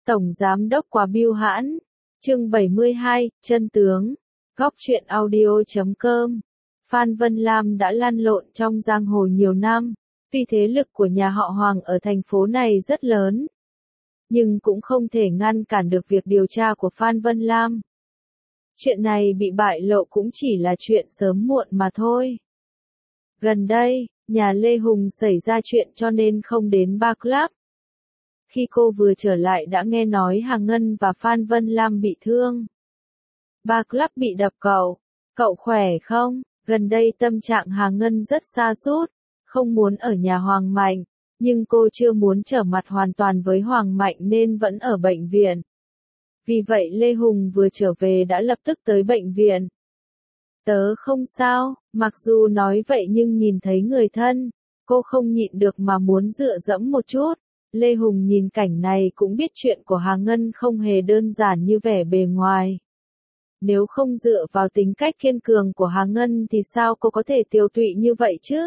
Tổng Giám đốc quá bưu hãn. Chương 72, chân tướng. Góc truyện audio.com. Phan Vân Lam đã lăn lộn trong giang hồ nhiều năm, tuy thế lực của nhà họ Hoàng ở thành phố này rất lớn, nhưng cũng không thể ngăn cản được việc điều tra của Phan Vân Lam. Chuyện này bị bại lộ cũng chỉ là chuyện sớm muộn mà thôi. Gần đây, nhà Lê Hùng xảy ra chuyện cho nên không đến bar club. Khi cô vừa trở lại đã nghe nói Hà Ngân và Phan Vân Lam bị thương. Bar club bị đập cậu khỏe không? Gần đây tâm trạng Hà Ngân rất sa sút, không muốn ở nhà Hoàng Mạnh, nhưng cô chưa muốn trở mặt hoàn toàn với Hoàng Mạnh nên vẫn ở bệnh viện. Vì vậy Lê Hùng vừa trở về đã lập tức tới bệnh viện. Tớ không sao, mặc dù nói vậy nhưng nhìn thấy người thân, cô không nhịn được mà muốn dựa dẫm một chút. Lê Hùng nhìn cảnh này cũng biết chuyện của Hà Ngân không hề đơn giản như vẻ bề ngoài. Nếu không dựa vào tính cách kiên cường của Hà Ngân thì sao cô có thể tiều tụy như vậy chứ?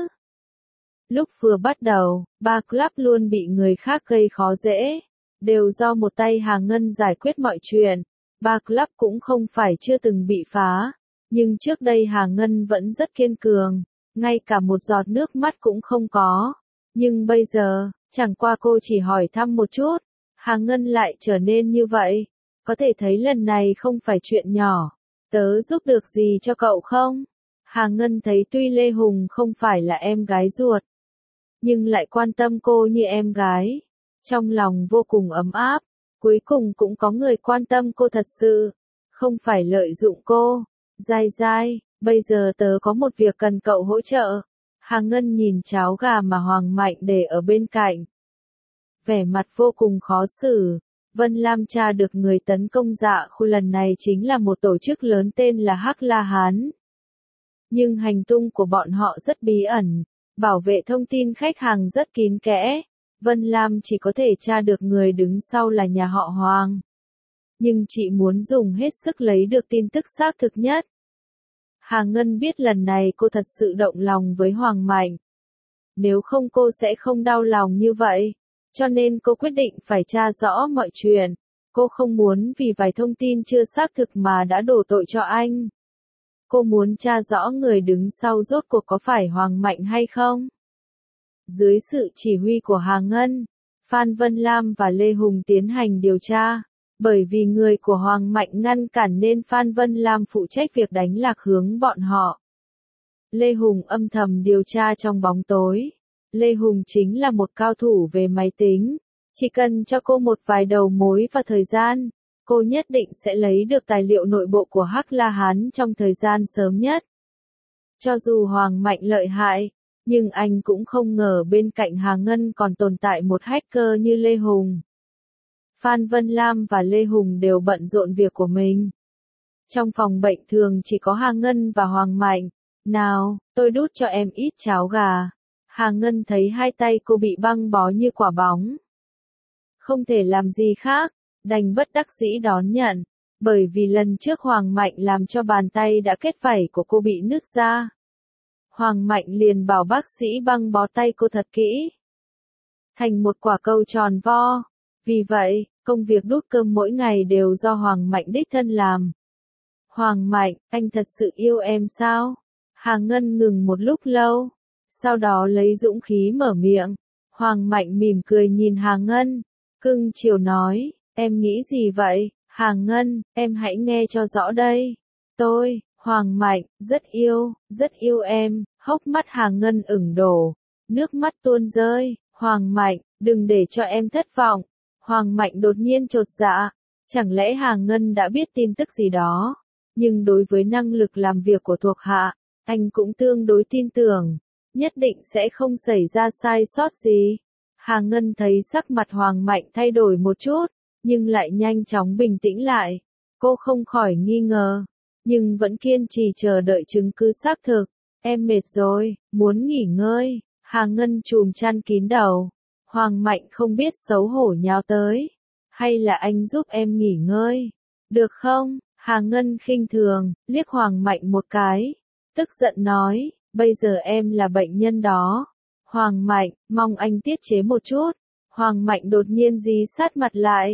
Lúc vừa bắt đầu, bar club luôn bị người khác gây khó dễ. Đều do một tay Hà Ngân giải quyết mọi chuyện. Bar club cũng không phải chưa từng bị phá. Nhưng trước đây Hà Ngân vẫn rất kiên cường. Ngay cả một giọt nước mắt cũng không có. Nhưng bây giờ, chẳng qua cô chỉ hỏi thăm một chút. Hà Ngân lại trở nên như vậy. Có thể thấy lần này không phải chuyện nhỏ. Tớ giúp được gì cho cậu không? Hà Ngân thấy tuy Lê Hùng không phải là em gái ruột, nhưng lại quan tâm cô như em gái. Trong lòng vô cùng ấm áp. Cuối cùng cũng có người quan tâm cô thật sự. Không phải lợi dụng cô. Dai, bây giờ tớ có một việc cần cậu hỗ trợ. Hà Ngân nhìn cháo gà mà Hoàng Mạnh để ở bên cạnh. Vẻ mặt vô cùng khó xử. Vân Lam tra được người tấn công Dạ Khu lần này chính là một tổ chức lớn tên là Hắc La Hán. Nhưng hành tung của bọn họ rất bí ẩn, bảo vệ thông tin khách hàng rất kín kẽ. Vân Lam chỉ có thể tra được người đứng sau là nhà họ Hoàng. Nhưng chị muốn dùng hết sức lấy được tin tức xác thực nhất. Hà Ngân biết lần này cô thật sự động lòng với Hoàng Mạnh. Nếu không cô sẽ không đau lòng như vậy. Cho nên cô quyết định phải tra rõ mọi chuyện. Cô không muốn vì vài thông tin chưa xác thực mà đã đổ tội cho anh. Cô muốn tra rõ người đứng sau rốt cuộc có phải Hoàng Mạnh hay không. Dưới sự chỉ huy của Hà Ngân, Phan Vân Lam và Lê Hùng tiến hành điều tra. Bởi vì người của Hoàng Mạnh ngăn cản nên Phan Vân Lam phụ trách việc đánh lạc hướng bọn họ. Lê Hùng âm thầm điều tra trong bóng tối. Lê Hùng chính là một cao thủ về máy tính. Chỉ cần cho cô một vài đầu mối và thời gian, cô nhất định sẽ lấy được tài liệu nội bộ của Hắc La Hán trong thời gian sớm nhất. Cho dù Hoàng Mạnh lợi hại, nhưng anh cũng không ngờ bên cạnh Hà Ngân còn tồn tại một hacker như Lê Hùng. Phan Vân Lam và Lê Hùng đều bận rộn việc của mình. Trong phòng bệnh thường chỉ có Hà Ngân và Hoàng Mạnh. Nào, tôi đút cho em ít cháo gà. Hà Ngân thấy hai tay cô bị băng bó như quả bóng. Không thể làm gì khác, đành bất đắc dĩ đón nhận. Bởi vì lần trước Hoàng Mạnh làm cho bàn tay đã kết vảy của cô bị nứt ra. Hoàng Mạnh liền bảo bác sĩ băng bó tay cô thật kỹ. Thành một quả cầu tròn vo. Vì vậy, công việc đút cơm mỗi ngày đều do Hoàng Mạnh đích thân làm. Hoàng Mạnh, anh thật sự yêu em sao? Hà Ngân ngừng một lúc lâu. Sau đó lấy dũng khí mở miệng. Hoàng Mạnh mỉm cười nhìn Hà Ngân. Cưng chiều nói, em nghĩ gì vậy? Hà Ngân, em hãy nghe cho rõ đây. Tôi, Hoàng Mạnh, rất yêu em. Hốc mắt Hà Ngân ửng đổ. Nước mắt tuôn rơi. Hoàng Mạnh, đừng để cho em thất vọng. Hoàng Mạnh đột nhiên chột dạ. Chẳng lẽ Hà Ngân đã biết tin tức gì đó? Nhưng đối với năng lực làm việc của thuộc hạ, anh cũng tương đối tin tưởng. Nhất định sẽ không xảy ra sai sót gì. Hà Ngân thấy sắc mặt Hoàng Mạnh thay đổi một chút, nhưng lại nhanh chóng bình tĩnh lại. Cô không khỏi nghi ngờ, nhưng vẫn kiên trì chờ đợi chứng cứ xác thực. Em mệt rồi, muốn nghỉ ngơi. Hà Ngân chùm chăn kín đầu. Hoàng Mạnh không biết xấu hổ nhào tới. Hay là anh giúp em nghỉ ngơi? Được không? Hà Ngân khinh thường, liếc Hoàng Mạnh một cái. Tức giận nói, bây giờ em là bệnh nhân đó. Hoàng Mạnh, mong anh tiết chế một chút. Hoàng Mạnh đột nhiên dí sát mặt lại.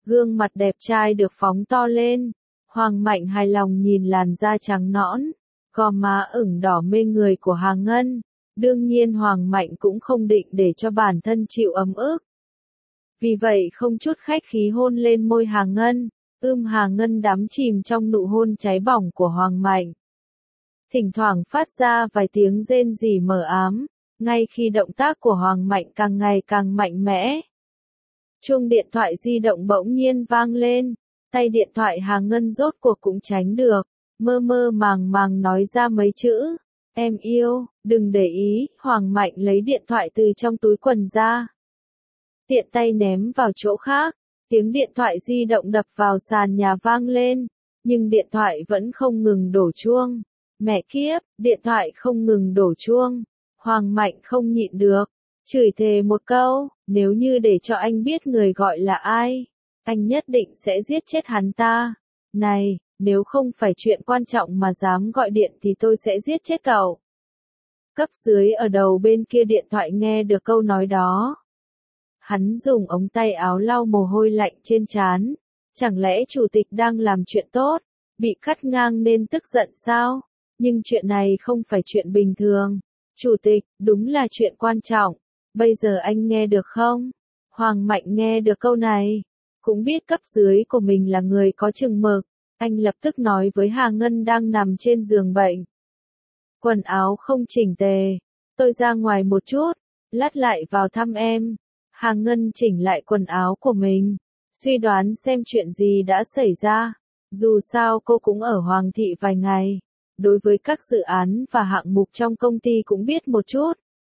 Gương mặt đẹp trai được phóng to lên. Hoàng Mạnh hài lòng nhìn làn da trắng nõn, gò má ửng đỏ mê người của Hà Ngân. Đương nhiên Hoàng Mạnh cũng không định để cho bản thân chịu ấm ức. Vì vậy không chút khách khí hôn lên môi Hà Ngân. Hà Ngân đắm chìm trong nụ hôn cháy bỏng của Hoàng Mạnh. Thỉnh thoảng phát ra vài tiếng rên rỉ mờ ám, ngay khi động tác của Hoàng Mạnh càng ngày càng mạnh mẽ. Chuông điện thoại di động bỗng nhiên vang lên, tay điện thoại Hà Ngân rốt cuộc cũng tránh được, mơ mơ màng màng nói ra mấy chữ, em yêu, đừng để ý. Hoàng Mạnh lấy điện thoại từ trong túi quần ra, tiện tay ném vào chỗ khác, tiếng điện thoại di động đập vào sàn nhà vang lên, nhưng điện thoại vẫn không ngừng đổ chuông. Mẹ kiếp, điện thoại không ngừng đổ chuông. Hoàng Mạnh không nhịn được, chửi thề một câu, nếu như để cho anh biết người gọi là ai, anh nhất định sẽ giết chết hắn ta. Này, nếu không phải chuyện quan trọng mà dám gọi điện thì tôi sẽ giết chết cậu. Cấp dưới ở đầu bên kia điện thoại nghe được câu nói đó. Hắn dùng ống tay áo lau mồ hôi lạnh trên trán. Chẳng lẽ chủ tịch đang làm chuyện tốt, bị cắt ngang nên tức giận sao? Nhưng chuyện này không phải chuyện bình thường. Chủ tịch, đúng là chuyện quan trọng. Bây giờ anh nghe được không? Hoàng Mạnh nghe được câu này, cũng biết cấp dưới của mình là người có chừng mực. Anh lập tức nói với Hà Ngân đang nằm trên giường bệnh. Quần áo không chỉnh tề. Tôi ra ngoài một chút, lát lại vào thăm em. Hà Ngân chỉnh lại quần áo của mình, suy đoán xem chuyện gì đã xảy ra. Dù sao cô cũng ở Hoàng thị vài ngày. Đối với các dự án và hạng mục trong công ty cũng biết một chút.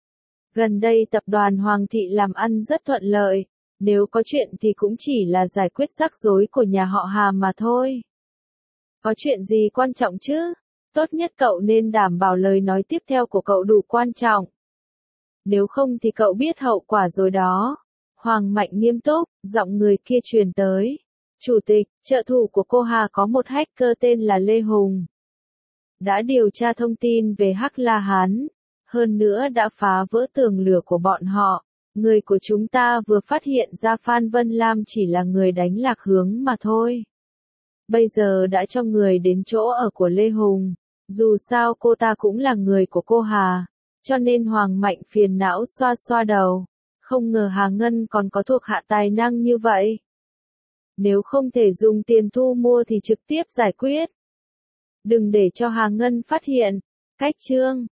Gần đây tập đoàn Hoàng thị làm ăn rất thuận lợi, nếu có chuyện thì cũng chỉ là giải quyết rắc rối của nhà họ Hà mà thôi. Có chuyện gì quan trọng chứ? Tốt nhất cậu nên đảm bảo lời nói tiếp theo của cậu đủ quan trọng. Nếu không thì cậu biết hậu quả rồi đó. Hoàng Mạnh nghiêm túc, giọng người kia truyền tới. Chủ tịch, trợ thủ của cô Hà có một hacker tên là Lê Hùng. Đã điều tra thông tin về Hắc La Hán, hơn nữa đã phá vỡ tường lửa của bọn họ. Người của chúng ta vừa phát hiện ra Phan Vân Lam chỉ là người đánh lạc hướng mà thôi. Bây giờ đã cho người đến chỗ ở của Lê Hùng. Dù sao cô ta cũng là người của cô Hà, cho nên Hoàng Mạnh phiền não xoa xoa đầu. Không ngờ Hà Ngân còn có thuộc hạ tài năng như vậy. Nếu không thể dùng tiền thu mua thì trực tiếp giải quyết. Đừng để cho Hà Ngân phát hiện. Cách chương